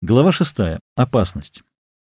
Глава 6. Опасность.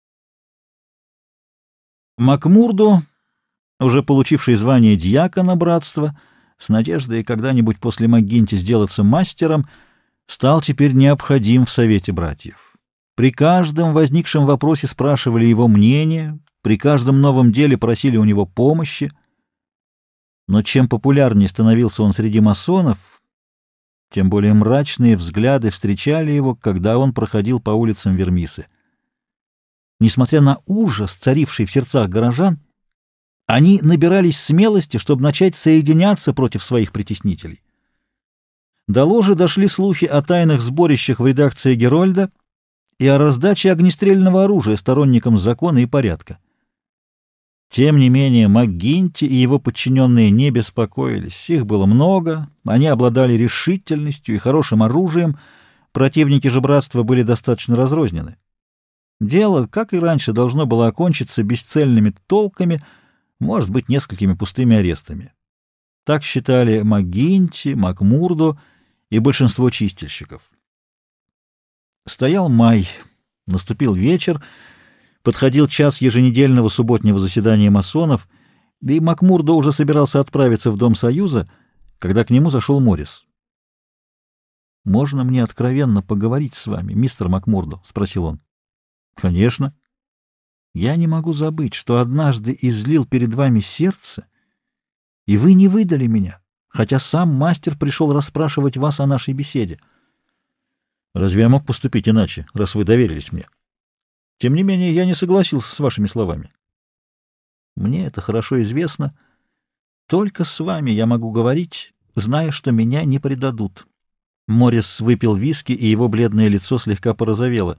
Макмурду, уже получивший звание дьякона братства, с надеждой когда-нибудь после МакГинти сделаться мастером, стал теперь необходим в совете братьев. При каждом возникшем вопросе спрашивали его мнение, при каждом новом деле просили у него помощи. Но чем популярнее становился он среди масонов, тем более мрачные взгляды встречали его, когда он проходил по улицам Вермисы. Несмотря на ужас, царивший в сердцах горожан, они набирались смелости, чтобы начать соединяться против своих притеснителей. До ложи дошли слухи о тайных сборищах в редакции «Герольда» и о раздаче огнестрельного оружия сторонникам закона и порядка. Тем не менее, МакГинти и его подчиненные не беспокоились. Их было много, они обладали решительностью и хорошим оружием, противники же братства были достаточно разрознены. Дело, как и раньше, должно было окончиться бесцельными толками, может быть, несколькими пустыми арестами. Так считали МакГинти, Макмурду и большинство чистильщиков. Стоял май, наступил вечер, подходил час еженедельного субботнего заседания масонов, да и Макмурдо уже собирался отправиться в Дом Союза, когда к нему зашел Моррис. «Можно мне откровенно поговорить с вами, мистер Макмурдо?» — спросил он. «Конечно. Я не могу забыть, что однажды излил перед вами сердце, и вы не выдали меня, хотя сам мастер пришел расспрашивать вас о нашей беседе. Разве я мог поступить иначе, раз вы доверились мне? Тем не менее, я не согласился с вашими словами. Мне это хорошо известно. Только с вами я могу говорить, зная, что меня не предадут». Моррис выпил виски, и его бледное лицо слегка порозовело.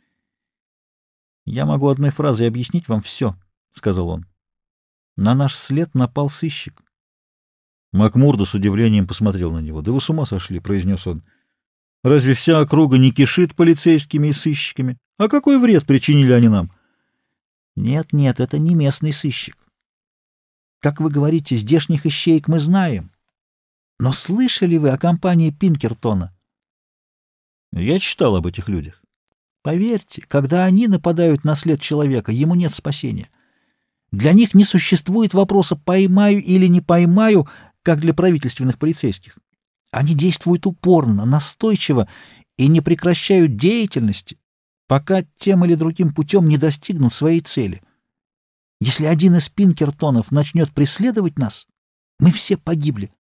«Я могу одной фразой объяснить вам все», — сказал он. «На наш след напал сыщик». Макмурдо с удивлением посмотрел на него. «Да вы с ума сошли», — произнес он. «Разве вся округа не кишит полицейскими и сыщиками? А какой вред причинили они нам?» «Нет, нет, это не местный сыщик. Как вы говорите, здешних ищеек мы знаем. Но слышали вы о компании Пинкертона?» «Я читал об этих людях. Поверьте, когда они нападают на след человека, ему нет спасения. Для них не существует вопроса «поймаю или не поймаю», как для правительственных полицейских. Они действуют упорно, настойчиво и не прекращают деятельности, пока тем или другим путем не достигнут своей цели. Если один из Пинкертонов начнет преследовать нас, мы все погибли.